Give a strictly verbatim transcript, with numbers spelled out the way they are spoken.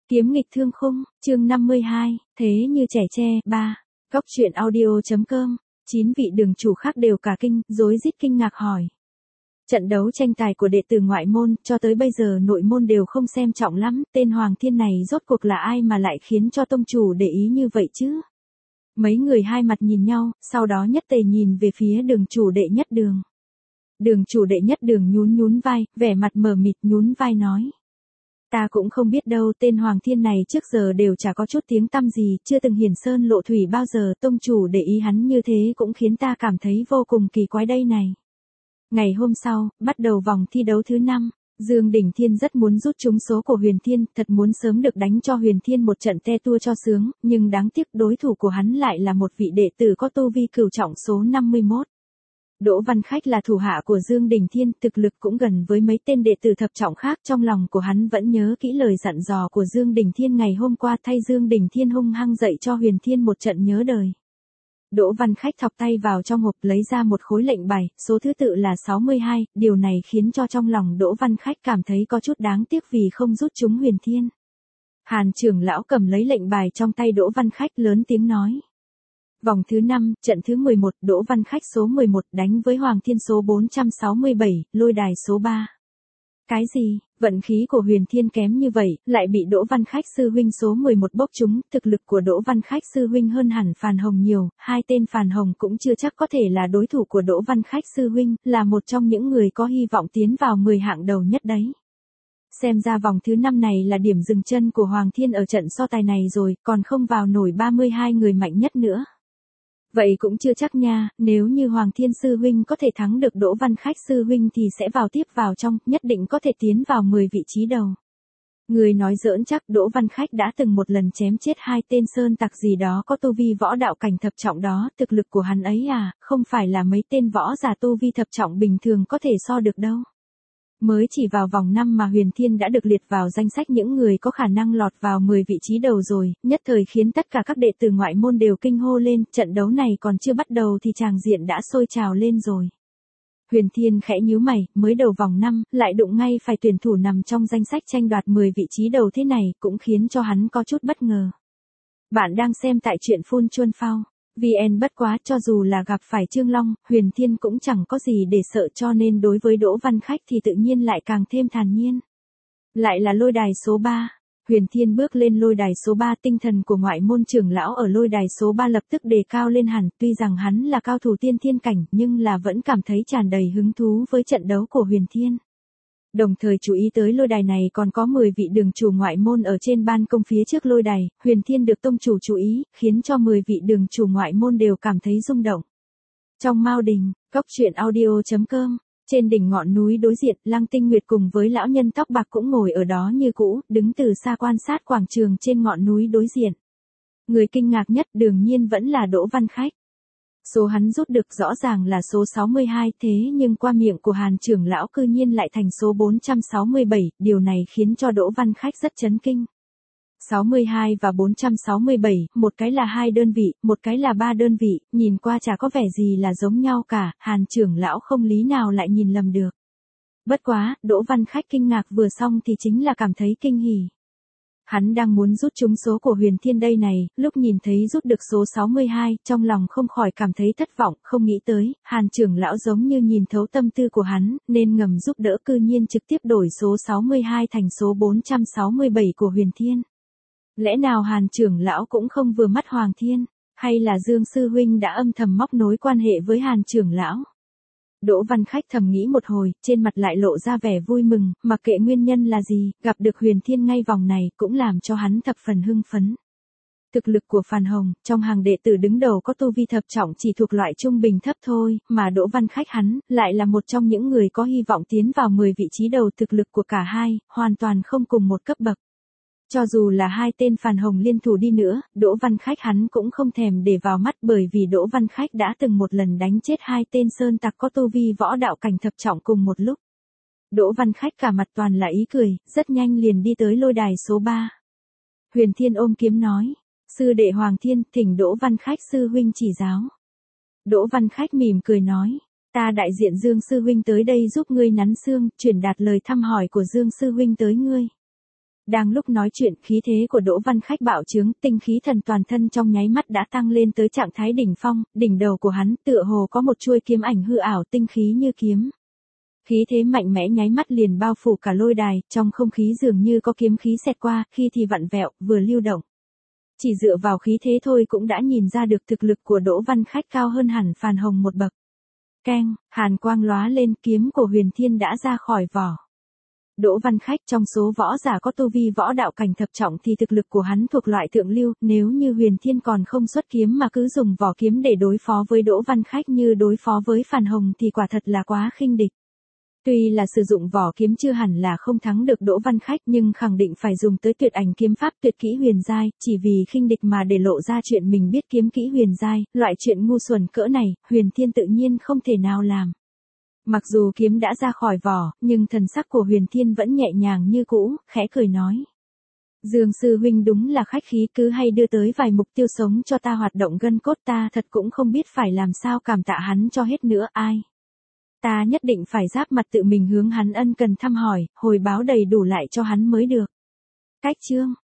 Kiếm nghịch thương khung, chương năm mươi hai, thế như trẻ tre, ba. Góc truyện audio.com, chín vị đường chủ khác đều cả kinh, rối rít kinh ngạc hỏi. Trận đấu tranh tài của đệ tử ngoại môn, cho tới bây giờ nội môn đều không xem trọng lắm, tên Hoàng Thiên này rốt cuộc là ai mà lại khiến cho tông chủ để ý như vậy chứ? Mấy người hai mặt nhìn nhau, sau đó nhất tề nhìn về phía đường chủ đệ nhất đường. Đường chủ đệ nhất đường nhún nhún vai, vẻ mặt mờ mịt nhún vai nói. Ta cũng không biết đâu, tên Hoàng Thiên này trước giờ đều chả có chút tiếng tăm gì, chưa từng hiển sơn lộ thủy bao giờ, tông chủ để ý hắn như thế cũng khiến ta cảm thấy vô cùng kỳ quái đây này. Ngày hôm sau, bắt đầu vòng thi đấu thứ năm, Dương Đỉnh Thiên rất muốn rút trúng số của Huyền Thiên, thật muốn sớm được đánh cho Huyền Thiên một trận te tua cho sướng, nhưng đáng tiếc đối thủ của hắn lại là một vị đệ tử có tu vi cửu trọng số năm mươi mốt. Đỗ Văn Khách là thủ hạ của Dương Đỉnh Thiên, thực lực cũng gần với mấy tên đệ tử thập trọng khác, trong lòng của hắn vẫn nhớ kỹ lời dặn dò của Dương Đỉnh Thiên ngày hôm qua, thay Dương Đỉnh Thiên hung hăng dạy cho Huyền Thiên một trận nhớ đời. Đỗ Văn Khách thọc tay vào trong hộp lấy ra một khối lệnh bài, số thứ tự là sáu mươi hai, điều này khiến cho trong lòng Đỗ Văn Khách cảm thấy có chút đáng tiếc vì không rút trúng Huyền Thiên. Hàn trưởng lão cầm lấy lệnh bài trong tay Đỗ Văn Khách lớn tiếng nói. Vòng thứ năm, trận thứ mười một, Đỗ Văn Khách số mười một đánh với Hoàng Thiên số bốn trăm sáu mươi bảy, lôi đài số ba. Cái gì, vận khí của Huyền Thiên kém như vậy, lại bị Đỗ Văn Khách sư huynh số mười một bốc trúng, thực lực của Đỗ Văn Khách sư huynh hơn hẳn Phàn Hồng nhiều, hai tên Phàn Hồng cũng chưa chắc có thể là đối thủ của Đỗ Văn Khách sư huynh, là một trong những người có hy vọng tiến vào mười hạng đầu nhất đấy. Xem ra vòng thứ năm này là điểm dừng chân của Hoàng Thiên ở trận so tài này rồi, còn không vào nổi ba mươi hai người mạnh nhất nữa. Vậy cũng chưa chắc nha, nếu như Hoàng Thiên sư huynh có thể thắng được Đỗ Văn Khách sư huynh thì sẽ vào tiếp vào trong, nhất định có thể tiến vào mười vị trí đầu. Người nói giỡn chắc, Đỗ Văn Khách đã từng một lần chém chết hai tên sơn tặc gì đó có tu vi võ đạo cảnh thập trọng đó, thực lực của hắn ấy à, không phải là mấy tên võ giả tu vi thập trọng bình thường có thể so được đâu. Mới chỉ vào vòng năm mà Huyền Thiên đã được liệt vào danh sách những người có khả năng lọt vào mười vị trí đầu rồi, nhất thời khiến tất cả các đệ tử ngoại môn đều kinh hô lên, trận đấu này còn chưa bắt đầu thì tràng diện đã sôi trào lên rồi. Huyền Thiên khẽ nhíu mày, mới đầu vòng năm, lại đụng ngay phải tuyển thủ nằm trong danh sách tranh đoạt mười vị trí đầu thế này, cũng khiến cho hắn có chút bất ngờ. Bạn đang xem tại truyện Phun Chuân Phao. vê en bất quá, cho dù là gặp phải Trương Long, Huyền Thiên cũng chẳng có gì để sợ, cho nên đối với Đỗ Văn Khách thì tự nhiên lại càng thêm thản nhiên. Lại là lôi đài số ba. Huyền Thiên bước lên lôi đài số ba, tinh thần của ngoại môn trưởng lão ở lôi đài số ba lập tức đề cao lên hẳn, tuy rằng hắn là cao thủ tiên thiên cảnh nhưng là vẫn cảm thấy tràn đầy hứng thú với trận đấu của Huyền Thiên. Đồng thời chú ý tới lôi đài này còn có mười vị đường chủ ngoại môn ở trên ban công phía trước lôi đài, Huyền Thiên được tông chủ chú ý, khiến cho mười vị đường chủ ngoại môn đều cảm thấy rung động. Trong Mao Đình, góc truyện audio.com, trên đỉnh ngọn núi đối diện, Lăng Tinh Nguyệt cùng với lão nhân tóc bạc cũng ngồi ở đó như cũ, đứng từ xa quan sát quảng trường trên ngọn núi đối diện. Người kinh ngạc nhất đương nhiên vẫn là Đỗ Văn Khách. Số hắn rút được rõ ràng là số sáu mươi hai, thế nhưng qua miệng của Hàn trưởng lão cư nhiên lại thành số bốn trăm sáu mươi bảy, điều này khiến cho Đỗ Văn Khách rất chấn kinh. sáu mươi hai và bốn trăm sáu mươi bảy, một cái là hai đơn vị, một cái là ba đơn vị, nhìn qua chả có vẻ gì là giống nhau cả, Hàn trưởng lão không lý nào lại nhìn lầm được. Bất quá, Đỗ Văn Khách kinh ngạc vừa xong thì chính là cảm thấy kinh hỉ. Hắn đang muốn rút trúng số của Huyền Thiên đây này, lúc nhìn thấy rút được số sáu mươi hai, trong lòng không khỏi cảm thấy thất vọng, không nghĩ tới, Hàn trưởng lão giống như nhìn thấu tâm tư của hắn, nên ngầm giúp đỡ cư nhiên trực tiếp đổi số sáu mươi hai thành số bốn trăm sáu mươi bảy của Huyền Thiên. Lẽ nào Hàn trưởng lão cũng không vừa mắt Hoàng Thiên, hay là Dương sư huynh đã âm thầm móc nối quan hệ với Hàn trưởng lão? Đỗ Văn Khách thầm nghĩ một hồi, trên mặt lại lộ ra vẻ vui mừng, mặc kệ nguyên nhân là gì, gặp được Huyền Thiên ngay vòng này cũng làm cho hắn thập phần hưng phấn. Thực lực của Phàn Hồng, trong hàng đệ tử đứng đầu có tu vi thập trọng chỉ thuộc loại trung bình thấp thôi, mà Đỗ Văn Khách hắn, lại là một trong những người có hy vọng tiến vào mười vị trí đầu, thực lực của cả hai, hoàn toàn không cùng một cấp bậc. Cho dù là hai tên Phàn Hồng liên thủ đi nữa, Đỗ Văn Khách hắn cũng không thèm để vào mắt, bởi vì Đỗ Văn Khách đã từng một lần đánh chết hai tên sơn tặc có tu vi võ đạo cảnh thập trọng cùng một lúc. Đỗ Văn Khách cả mặt toàn là ý cười, rất nhanh liền đi tới lôi đài số ba. Huyền Thiên ôm kiếm nói, sư đệ Hoàng Thiên, thỉnh Đỗ Văn Khách sư huynh chỉ giáo. Đỗ Văn Khách mỉm cười nói, ta đại diện Dương sư huynh tới đây giúp ngươi nắn xương, truyền đạt lời thăm hỏi của Dương sư huynh tới ngươi. Đang lúc nói chuyện, khí thế của Đỗ Văn Khách bạo trướng, tinh khí thần toàn thân trong nháy mắt đã tăng lên tới trạng thái đỉnh phong, đỉnh đầu của hắn tựa hồ có một chuôi kiếm ảnh hư ảo tinh khí như kiếm. Khí thế mạnh mẽ nháy mắt liền bao phủ cả lôi đài, trong không khí dường như có kiếm khí xẹt qua, khi thì vặn vẹo, vừa lưu động. Chỉ dựa vào khí thế thôi cũng đã nhìn ra được thực lực của Đỗ Văn Khách cao hơn hẳn Phàn Hồng một bậc. Keng, hàn quang lóa lên, kiếm của Huyền Thiên đã ra khỏi vỏ. Đỗ Văn Khách trong số võ giả có tu vi võ đạo cảnh thập trọng thì thực lực của hắn thuộc loại thượng lưu, nếu như Huyền Thiên còn không xuất kiếm mà cứ dùng vỏ kiếm để đối phó với Đỗ Văn Khách như đối phó với Phàn Hồng thì quả thật là quá khinh địch. Tuy là sử dụng vỏ kiếm chưa hẳn là không thắng được Đỗ Văn Khách nhưng khẳng định phải dùng tới tuyệt ảnh kiếm pháp tuyệt kỹ huyền giai, chỉ vì khinh địch mà để lộ ra chuyện mình biết kiếm kỹ huyền giai, loại chuyện ngu xuẩn cỡ này, Huyền Thiên tự nhiên không thể nào làm. Mặc dù kiếm đã ra khỏi vỏ, nhưng thần sắc của Huyền Thiên vẫn nhẹ nhàng như cũ, khẽ cười nói. Dương sư huynh đúng là khách khí, cứ hay đưa tới vài mục tiêu sống cho ta hoạt động gân cốt, ta thật cũng không biết phải làm sao cảm tạ hắn cho hết nữa. Ai? Ta nhất định phải giáp mặt tự mình hướng hắn ân cần thăm hỏi, hồi báo đầy đủ lại cho hắn mới được. Cách chương